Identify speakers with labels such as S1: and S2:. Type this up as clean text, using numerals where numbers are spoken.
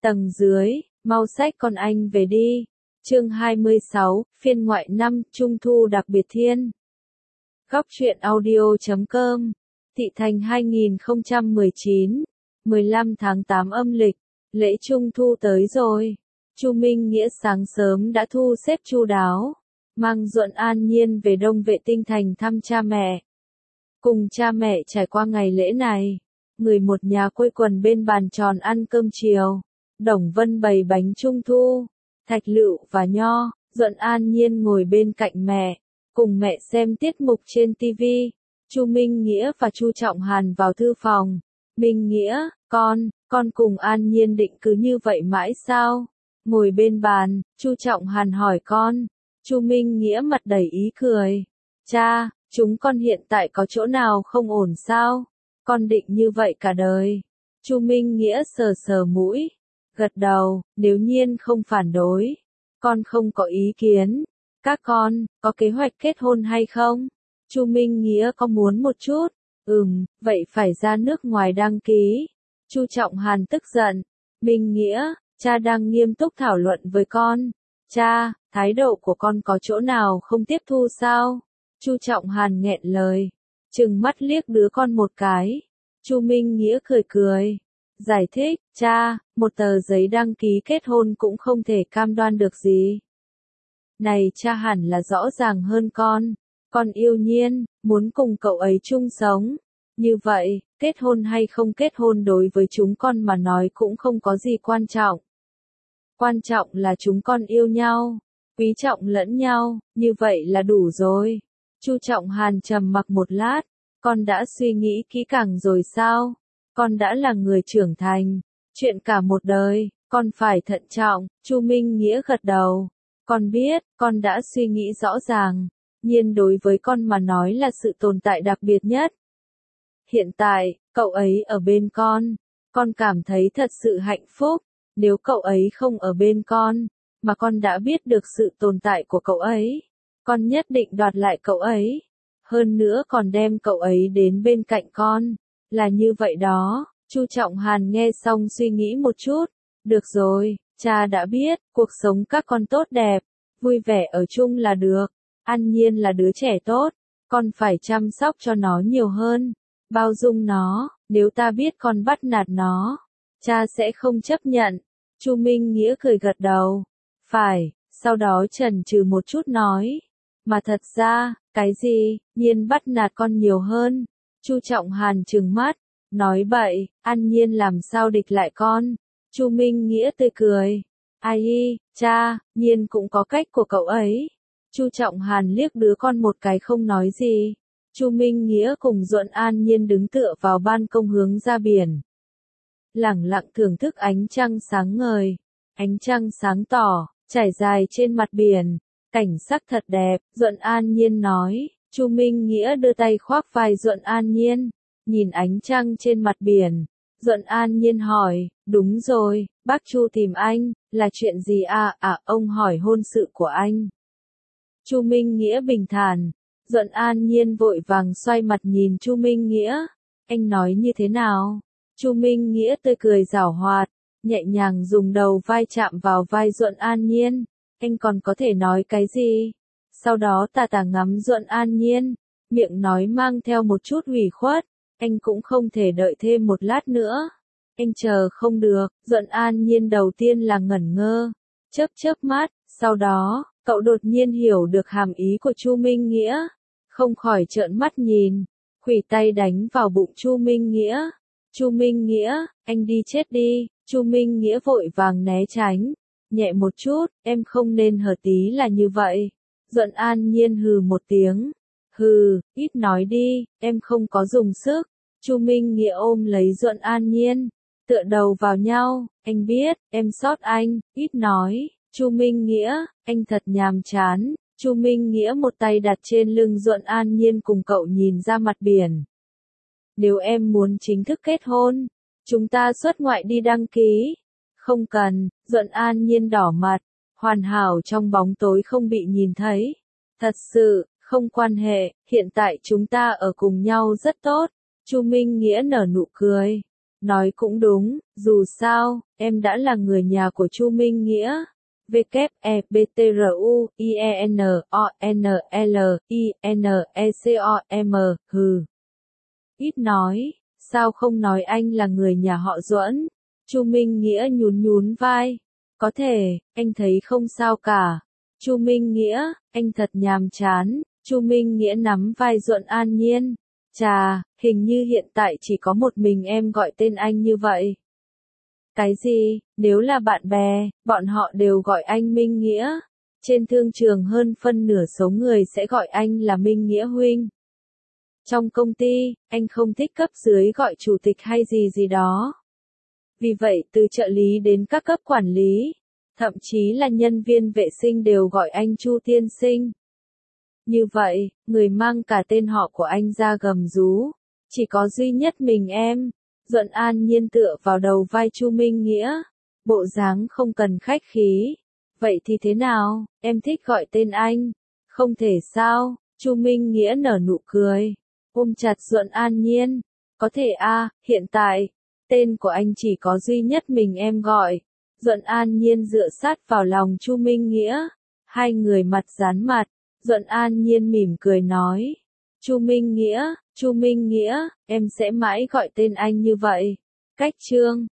S1: Tầng dưới, mau xách con anh về đi. Chương 26, phiên ngoại năm, Trung thu đặc biệt thiên. Góc truyện audio.com. Thị Thành 2019, 15 tháng 8 âm lịch, lễ Trung thu tới rồi. Chu Minh Nghĩa sáng sớm đã thu xếp chu đáo, mang Duận An Nhiên về Đông Vệ Tinh Thành thăm cha mẹ. Cùng cha mẹ trải qua ngày lễ này, người một nhà quây quần bên bàn tròn ăn cơm chiều. Đồng Vân bày bánh trung thu, Thạch Lựu và Nho, Duận An Nhiên ngồi bên cạnh mẹ, cùng mẹ xem tiết mục trên TV. Chu Minh Nghĩa và Chu Trọng Hàn vào thư phòng. Minh Nghĩa, con cùng An Nhiên định cứ như vậy mãi sao? Ngồi bên bàn, Chu Trọng Hàn hỏi con. Chu Minh Nghĩa mặt đầy ý cười. Cha, chúng con hiện tại có chỗ nào không ổn sao? Con định như vậy cả đời. Chu Minh Nghĩa sờ sờ mũi, gật đầu, nếu Nhiên không phản đối, con không có ý kiến. Các con, có kế hoạch kết hôn hay không? Chu Minh Nghĩa có muốn một chút. Vậy phải ra nước ngoài đăng ký. Chu Trọng Hàn tức giận. Minh Nghĩa, cha đang nghiêm túc thảo luận với con. Cha, thái độ của con có chỗ nào không tiếp thu sao? Chu Trọng Hàn nghẹn lời, trừng mắt liếc đứa con một cái. Chu Minh Nghĩa cười cười, giải thích, cha, một tờ giấy đăng ký kết hôn cũng không thể cam đoan được gì. Này cha hẳn là rõ ràng hơn con yêu Nhiên, muốn cùng cậu ấy chung sống. Như vậy, kết hôn hay không kết hôn đối với chúng con mà nói cũng không có gì quan trọng. Quan trọng là chúng con yêu nhau, quý trọng lẫn nhau, như vậy là đủ rồi. Chu Trọng Hàn trầm mặc một lát, con đã suy nghĩ kỹ càng rồi sao? Con đã là người trưởng thành, chuyện cả một đời, con phải thận trọng. Chu Minh Nghĩa gật đầu. Con biết, con đã suy nghĩ rõ ràng. Nhiên đối với con mà nói là sự tồn tại đặc biệt nhất. Hiện tại, cậu ấy ở bên con cảm thấy thật sự hạnh phúc. Nếu cậu ấy không ở bên con, mà con đã biết được sự tồn tại của cậu ấy, con nhất định đoạt lại cậu ấy. Hơn nữa còn đem cậu ấy đến bên cạnh con. Là như vậy đó. Chu Trọng Hàn nghe xong suy nghĩ một chút. Được rồi, cha đã biết, cuộc sống các con tốt đẹp, vui vẻ ở chung là được. An Nhiên là đứa trẻ tốt, con phải chăm sóc cho nó nhiều hơn, bao dung nó. Nếu ta biết con bắt nạt nó, cha sẽ không chấp nhận. Chu Minh Nghĩa cười gật đầu. Phải, sau đó chần chừ một chút nói. Mà thật ra, cái gì, Nhiên bắt nạt con nhiều hơn. Chu Trọng Hàn trừng mắt, nói bậy, An Nhiên làm sao địch lại con. Chu Minh Nghĩa tươi cười. Ai, cha, Nhiên cũng có cách của cậu ấy. Chu Trọng Hàn liếc đứa con một cái không nói gì. Chu Minh Nghĩa cùng Duận An Nhiên đứng tựa vào ban công hướng ra biển. Lẳng lặng thưởng thức ánh trăng sáng ngời. Ánh trăng sáng tỏ, trải dài trên mặt biển. Cảnh sắc thật đẹp, Duận An Nhiên nói. Chu Minh Nghĩa đưa tay khoác vai Duận An Nhiên. Nhìn ánh trăng trên mặt biển. Duận An Nhiên hỏi, đúng rồi, bác Chu tìm anh, là chuyện gì à? Ông hỏi hôn sự của anh. Chu Minh Nghĩa bình thản. Duận An Nhiên vội vàng xoay mặt nhìn Chu Minh Nghĩa. Anh nói như thế nào? Chu Minh Nghĩa tươi cười giảo hoạt, nhẹ nhàng dùng đầu vai chạm vào vai Duận An Nhiên. Anh còn có thể nói cái gì? Sau đó tà tà ngắm Duận An Nhiên, miệng nói mang theo một chút ủy khuất. Anh cũng không thể đợi thêm một lát nữa. Anh chờ không được. Duận An Nhiên đầu tiên là ngẩn ngơ, chớp mắt, sau đó, cậu đột nhiên hiểu được hàm ý của Chu Minh Nghĩa, không khỏi trợn mắt nhìn, khuỷu tay đánh vào bụng Chu Minh Nghĩa. Chu Minh Nghĩa, anh đi chết đi. Chu Minh Nghĩa vội vàng né tránh, nhẹ một chút, em không nên hở tí là như vậy. Duận An Nhiên hừ một tiếng. Hừ, ít nói đi, em không có dùng sức. Chu Minh Nghĩa ôm lấy Duận An Nhiên, tựa đầu vào nhau. Anh biết, em sót anh, ít nói. Chu Minh Nghĩa, anh thật nhàm chán. Chu Minh Nghĩa một tay đặt trên lưng Duận An Nhiên cùng cậu nhìn ra mặt biển. Nếu em muốn chính thức kết hôn, chúng ta xuất ngoại đi đăng ký. Không cần. Duận An Nhiên đỏ mặt, hoàn hảo trong bóng tối không bị nhìn thấy. Thật sự, không quan hệ, hiện tại chúng ta ở cùng nhau rất tốt. Chu Minh Nghĩa nở nụ cười. Nói cũng đúng, dù sao, em đã là người nhà của Chu Minh Nghĩa. WEBTRUIENONLINECOM, hừ. Ít nói, sao không nói anh là người nhà họ Duẫn? Chu Minh Nghĩa nhún nhún vai. Có thể, anh thấy không sao cả. Chu Minh Nghĩa, anh thật nhàm chán. Chu Minh Nghĩa nắm vai Duẫn An Nhiên. Chà, hình như hiện tại chỉ có một mình em gọi tên anh như vậy. Cái gì, nếu là bạn bè, bọn họ đều gọi anh Minh Nghĩa. Trên thương trường hơn phân nửa số người sẽ gọi anh là Minh Nghĩa huynh. Trong công ty, anh không thích cấp dưới gọi chủ tịch hay gì gì đó. Vì vậy từ trợ lý đến các cấp quản lý, thậm chí là nhân viên vệ sinh đều gọi anh Chu tiên sinh. Như vậy, người mang cả tên họ của anh ra gầm rú. Chỉ có duy nhất mình em. Duẫn An Nhiên tựa vào đầu vai Chu Minh Nghĩa. Bộ dáng không cần khách khí. Vậy thì thế nào, em thích gọi tên anh? Không thể sao, Chu Minh Nghĩa nở nụ cười. Ôm chặt Duẫn An Nhiên. Có thể a, hiện tại, tên của anh chỉ có duy nhất mình em gọi. Duẫn An Nhiên dựa sát vào lòng Chu Minh Nghĩa. Hai người mặt dán mặt. Duẫn An Nhiên mỉm cười nói. Chu Minh Nghĩa, em sẽ mãi gọi tên anh như vậy. Cách chương